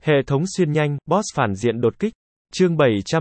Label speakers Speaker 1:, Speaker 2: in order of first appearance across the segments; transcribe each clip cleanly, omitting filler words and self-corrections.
Speaker 1: Hệ thống xuyên nhanh, boss phản diện đột kích. Chương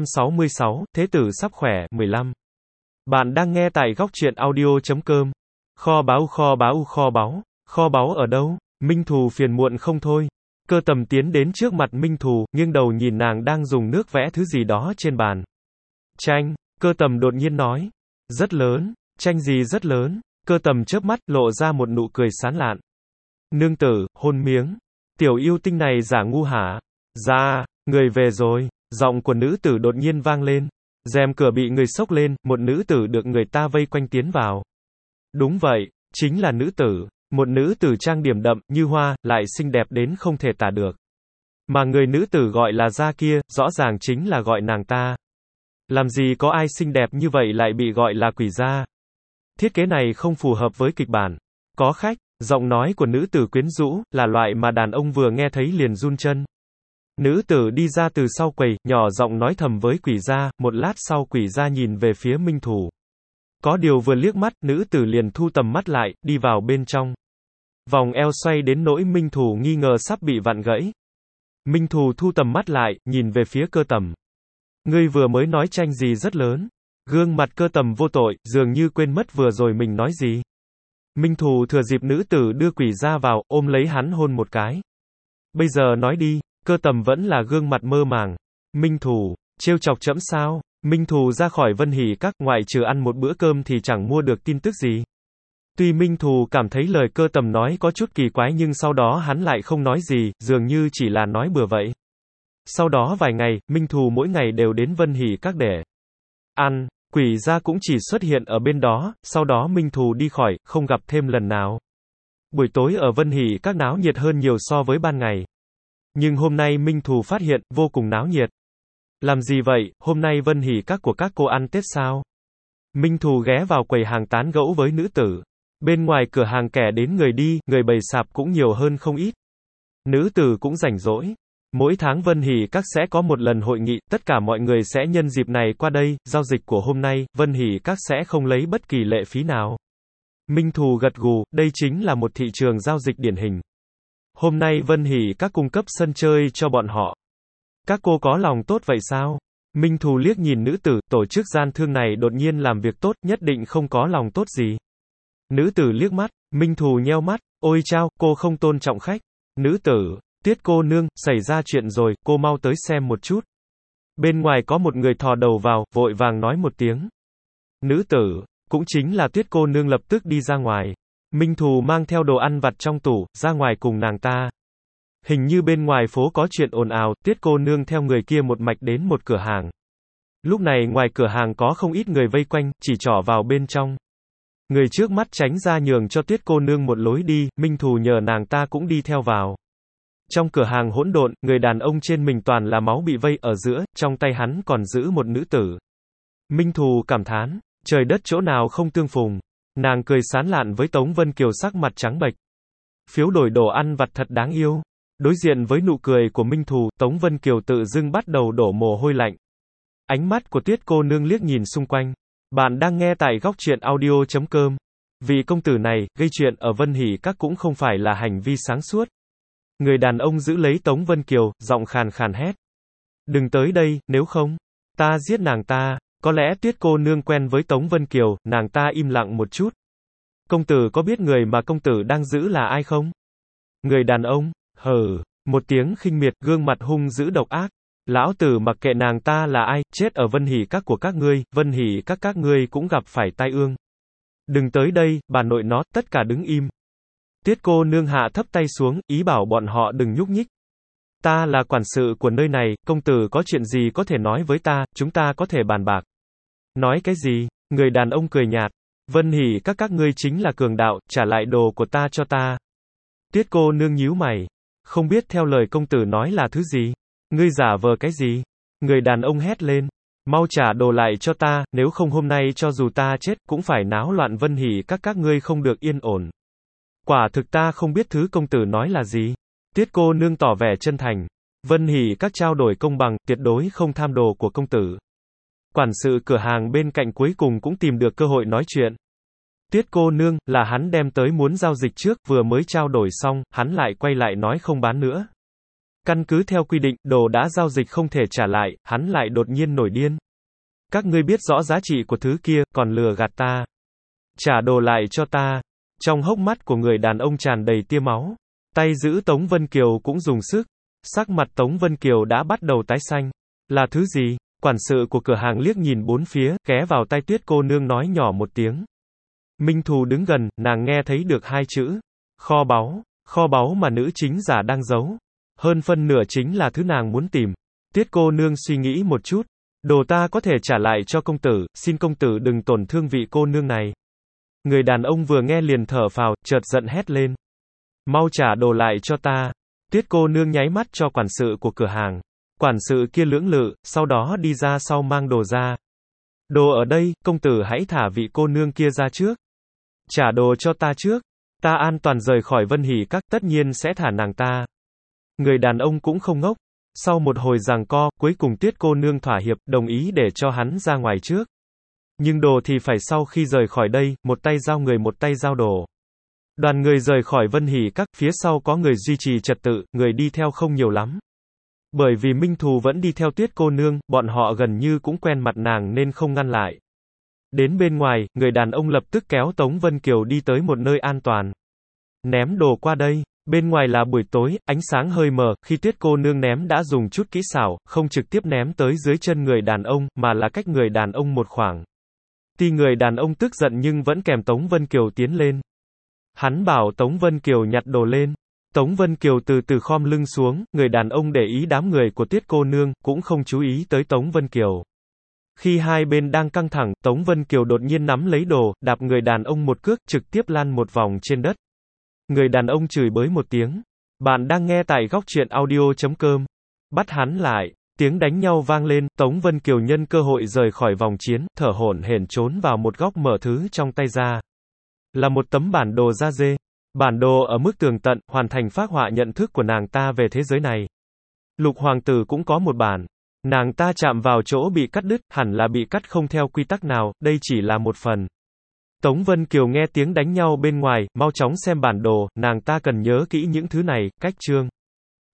Speaker 1: 766, Thế tử sắp khỏe, 15. Bạn đang nghe tại góc truyện audio.com. Kho báu, kho báu, kho báu. Kho báu ở đâu? Minh Thù phiền muộn không thôi. Cơ Tầm tiến đến trước mặt Minh Thù, nghiêng đầu nhìn nàng đang dùng nước vẽ thứ gì đó trên bàn. Tranh. Cơ Tầm đột nhiên nói. Rất lớn. Tranh gì rất lớn? Cơ Tầm chớp mắt, lộ ra một nụ cười sán lạn. Nương tử, hôn miếng. Tiểu yêu tinh này giả ngu hả? Ra, người về rồi. Giọng của nữ tử đột nhiên vang lên. Rèm cửa bị người xốc lên, một nữ tử được người ta vây quanh tiến vào. Đúng vậy, chính là nữ tử. Một nữ tử trang điểm đậm, như hoa, lại xinh đẹp đến không thể tả được. Mà người nữ tử gọi là Gia kia, rõ ràng chính là gọi nàng ta. Làm gì có ai xinh đẹp như vậy lại bị gọi là quỷ gia? Thiết kế này không phù hợp với kịch bản. Có khách. Giọng nói của nữ tử quyến rũ, là loại mà đàn ông vừa nghe thấy liền run chân. Nữ tử đi ra từ sau quầy, nhỏ giọng nói thầm với quỷ gia, một lát sau quỷ gia nhìn về phía Minh Thù. Có điều vừa liếc mắt, nữ tử liền thu tầm mắt lại, đi vào bên trong. Vòng eo xoay đến nỗi Minh Thù nghi ngờ sắp bị vặn gãy. Minh Thù thu tầm mắt lại, nhìn về phía Cơ Tầm. Ngươi vừa mới nói tranh gì rất lớn. Gương mặt Cơ Tầm vô tội, dường như quên mất vừa rồi mình nói gì. Minh Thù thừa dịp nữ tử đưa quỷ gia vào, ôm lấy hắn hôn một cái. Bây giờ nói đi. Cơ Tầm vẫn là gương mặt mơ màng. Minh Thù, trêu chọc trẫm sao? Minh Thù ra khỏi Vân Hỷ Các, ngoại trừ ăn một bữa cơm thì chẳng mua được tin tức gì. Tuy Minh Thù cảm thấy lời Cơ Tầm nói có chút kỳ quái nhưng sau đó hắn lại không nói gì, dường như chỉ là nói bừa vậy. Sau đó vài ngày, Minh Thù mỗi ngày đều đến Vân Hỷ Các để ăn. Quỷ gia cũng chỉ xuất hiện ở bên đó, sau đó Minh Thù đi khỏi, không gặp thêm lần nào. Buổi tối ở Vân Hỷ Các náo nhiệt hơn nhiều so với ban ngày. Nhưng hôm nay Minh Thù phát hiện, vô cùng náo nhiệt. Làm gì vậy, hôm nay Vân Hỷ Các của các cô ăn Tết sao? Minh Thù ghé vào quầy hàng tán gẫu với nữ tử. Bên ngoài cửa hàng kẻ đến người đi, người bày sạp cũng nhiều hơn không ít. Nữ tử cũng rảnh rỗi. Mỗi tháng Vân Hỷ Các sẽ có một lần hội nghị, tất cả mọi người sẽ nhân dịp này qua đây, giao dịch của hôm nay, Vân Hỷ Các sẽ không lấy bất kỳ lệ phí nào. Minh Thù gật gù, đây chính là một thị trường giao dịch điển hình. Hôm nay Vân Hỷ Các cung cấp sân chơi cho bọn họ. Các cô có lòng tốt vậy sao? Minh Thù liếc nhìn nữ tử, tổ chức gian thương này đột nhiên làm việc tốt, nhất định không có lòng tốt gì. Nữ tử liếc mắt, Minh Thù nheo mắt, ôi chao, cô không tôn trọng khách. Nữ tử, Tuyết cô nương, xảy ra chuyện rồi, cô mau tới xem một chút. Bên ngoài có một người thò đầu vào, vội vàng nói một tiếng. Nữ tử, cũng chính là Tuyết cô nương lập tức đi ra ngoài. Minh Thù mang theo đồ ăn vặt trong tủ, ra ngoài cùng nàng ta. Hình như bên ngoài phố có chuyện ồn ào, Tuyết cô nương theo người kia một mạch đến một cửa hàng. Lúc này ngoài cửa hàng có không ít người vây quanh, chỉ trỏ vào bên trong. Người trước mắt tránh ra nhường cho Tuyết cô nương một lối đi, Minh Thù nhờ nàng ta cũng đi theo vào. Trong cửa hàng hỗn độn, người đàn ông trên mình toàn là máu bị vây ở giữa, trong tay hắn còn giữ một nữ tử. Minh Thù cảm thán, trời đất chỗ nào không tương phùng. Nàng cười sán lạn với Tống Vân Kiều sắc mặt trắng bệch. Phiếu đổi đồ ăn vặt thật đáng yêu. Đối diện với nụ cười của Minh Thù, Tống Vân Kiều tự dưng bắt đầu đổ mồ hôi lạnh. Ánh mắt của Tuyết cô nương liếc nhìn xung quanh. Bạn đang nghe tại góc truyện audio.com. Vì công tử này, gây chuyện ở Vân Hỷ Các cũng không phải là hành vi sáng suốt. Người đàn ông giữ lấy Tống Vân Kiều, giọng khàn khàn hét. Đừng tới đây, nếu không, ta giết nàng ta. Có lẽ Tuyết cô nương quen với Tống Vân Kiều, nàng ta im lặng một chút. Công tử có biết người mà công tử đang giữ là ai không? Người đàn ông, hừ, một tiếng khinh miệt, gương mặt hung dữ độc ác. Lão tử mặc kệ nàng ta là ai, chết ở Vân Hỷ Các của các ngươi, Vân Hỷ các ngươi cũng gặp phải tai ương. Đừng tới đây, bà nội nó, tất cả đứng im. Tuyết cô nương hạ thấp tay xuống, ý bảo bọn họ đừng nhúc nhích. Ta là quản sự của nơi này, công tử có chuyện gì có thể nói với ta, chúng ta có thể bàn bạc. Nói cái gì? Người đàn ông cười nhạt. Vân Hỷ các ngươi chính là cường đạo, trả lại đồ của ta cho ta. Tuyết cô nương nhíu mày. Không biết theo lời công tử nói là thứ gì? Ngươi giả vờ cái gì? Người đàn ông hét lên. Mau trả đồ lại cho ta, nếu không hôm nay cho dù ta chết, cũng phải náo loạn Vân Hỷ các ngươi không được yên ổn. Quả thực ta không biết thứ công tử nói là gì. Tuyết cô nương tỏ vẻ chân thành. Vân Hỷ các trao đổi công bằng, tuyệt đối không tham đồ của công tử. Quản sự cửa hàng bên cạnh cuối cùng cũng tìm được cơ hội nói chuyện. Tuyết cô nương, là hắn đem tới muốn giao dịch trước, vừa mới trao đổi xong, hắn lại quay lại nói không bán nữa. Căn cứ theo quy định, đồ đã giao dịch không thể trả lại, hắn lại đột nhiên nổi điên. Các ngươi biết rõ giá trị của thứ kia, còn lừa gạt ta. Trả đồ lại cho ta. Trong hốc mắt của người đàn ông tràn đầy tia máu. Tay giữ Tống Vân Kiều cũng dùng sức. Sắc mặt Tống Vân Kiều đã bắt đầu tái xanh. Là thứ gì? Quản sự của cửa hàng liếc nhìn bốn phía, ghé vào tai Tuyết cô nương nói nhỏ một tiếng. Minh Thù đứng gần, nàng nghe thấy được hai chữ. Kho báu mà nữ chính giả đang giấu. Hơn phân nửa chính là thứ nàng muốn tìm. Tuyết cô nương suy nghĩ một chút. Đồ ta có thể trả lại cho công tử, xin công tử đừng tổn thương vị cô nương này. Người đàn ông vừa nghe liền thở phào, chợt giận hét lên. Mau trả đồ lại cho ta. Tuyết cô nương nháy mắt cho quản sự của cửa hàng. Quản sự kia lưỡng lự, sau đó đi ra sau mang đồ ra. Đồ ở đây, công tử hãy thả vị cô nương kia ra trước. Trả đồ cho ta trước. Ta an toàn rời khỏi Vân Hỷ Các, tất nhiên sẽ thả nàng ta. Người đàn ông cũng không ngốc. Sau một hồi giằng co, cuối cùng Tuyết cô nương thỏa hiệp, đồng ý để cho hắn ra ngoài trước. Nhưng đồ thì phải sau khi rời khỏi đây, một tay giao người một tay giao đồ. Đoàn người rời khỏi Vân Hỷ Các, phía sau có người duy trì trật tự, người đi theo không nhiều lắm. Bởi vì Minh Thù vẫn đi theo Tuyết cô nương, bọn họ gần như cũng quen mặt nàng nên không ngăn lại. Đến bên ngoài, người đàn ông lập tức kéo Tống Vân Kiều đi tới một nơi an toàn. Ném đồ qua đây. Bên ngoài là buổi tối, ánh sáng hơi mờ, khi Tuyết cô nương ném đã dùng chút kỹ xảo, không trực tiếp ném tới dưới chân người đàn ông, mà là cách người đàn ông một khoảng. Tuy người đàn ông tức giận nhưng vẫn kèm Tống Vân Kiều tiến lên. Hắn bảo Tống Vân Kiều nhặt đồ lên. Tống Vân Kiều từ từ khom lưng xuống, người đàn ông để ý đám người của Tuyết cô nương, cũng không chú ý tới Tống Vân Kiều. Khi hai bên đang căng thẳng, Tống Vân Kiều đột nhiên nắm lấy đồ, đạp người đàn ông một cước, trực tiếp lăn một vòng trên đất. Người đàn ông chửi bới một tiếng. Bạn đang nghe tại góc truyện audio.com. Bắt hắn lại. Tiếng đánh nhau vang lên, Tống Vân Kiều nhân cơ hội rời khỏi vòng chiến, thở hổn hển trốn vào một góc mở thứ trong tay ra. Là một tấm bản đồ da dê. Bản đồ ở mức tường tận, hoàn thành phác họa nhận thức của nàng ta về thế giới này. Lục hoàng tử cũng có một bản. Nàng ta chạm vào chỗ bị cắt đứt, hẳn là bị cắt không theo quy tắc nào, đây chỉ là một phần. Tống Vân Kiều nghe tiếng đánh nhau bên ngoài, mau chóng xem bản đồ, nàng ta cần nhớ kỹ những thứ này, cách chương.